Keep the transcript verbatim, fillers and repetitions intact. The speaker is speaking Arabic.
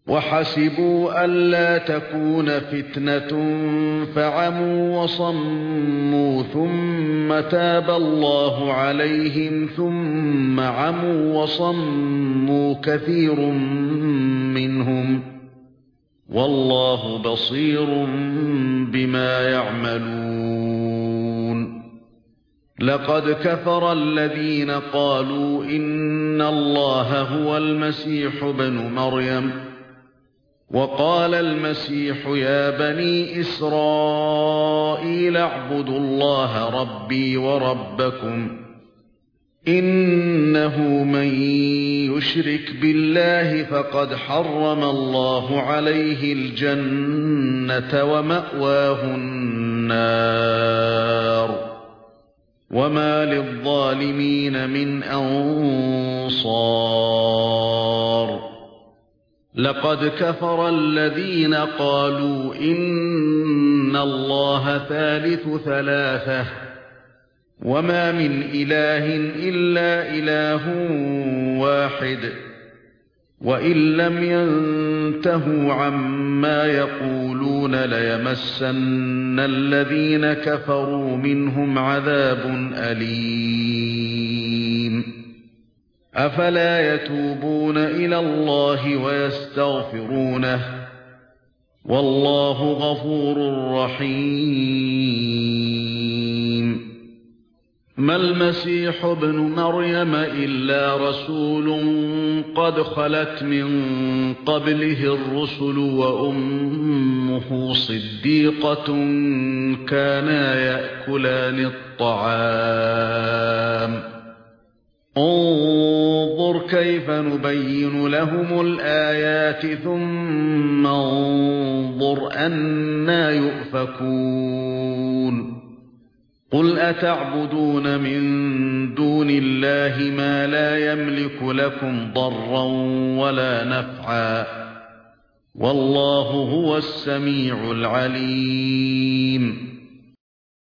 وحسبوا ألا تكون فتنة فعموا وصموا ثم تاب الله عليهم ثم عموا وصموا كثير منهم والله بصير بما يعملون. لقد كفر الذين قالوا إن الله هو المسيح ابن مريم وقال المسيح يا بني إسرائيل اعبدوا الله ربي وربكم إنه من يشرك بالله فقد حرم الله عليه الجنة ومأواه النار وما للظالمين من أنصار. لقد كفر الذين قالوا إن الله ثالث ثلاثة وما من إله إلا إله واحد وإن لم ينتهوا عما يقولون ليمسن الذين كفروا منهم عذاب أليم. أفلا يتوبون إلى الله ويستغفرونه والله غفور رحيم. ما المسيح ابن مريم إلا رسول قد خلت من قبله الرسل وأمه صديقة كانا يأكلان الطعام انظر كيف نبين لهم الآيات ثم انظر أنى يؤفكون. قل أتعبدون من دون الله ما لا يملك لكم ضرا ولا نفعا والله هو السميع العليم.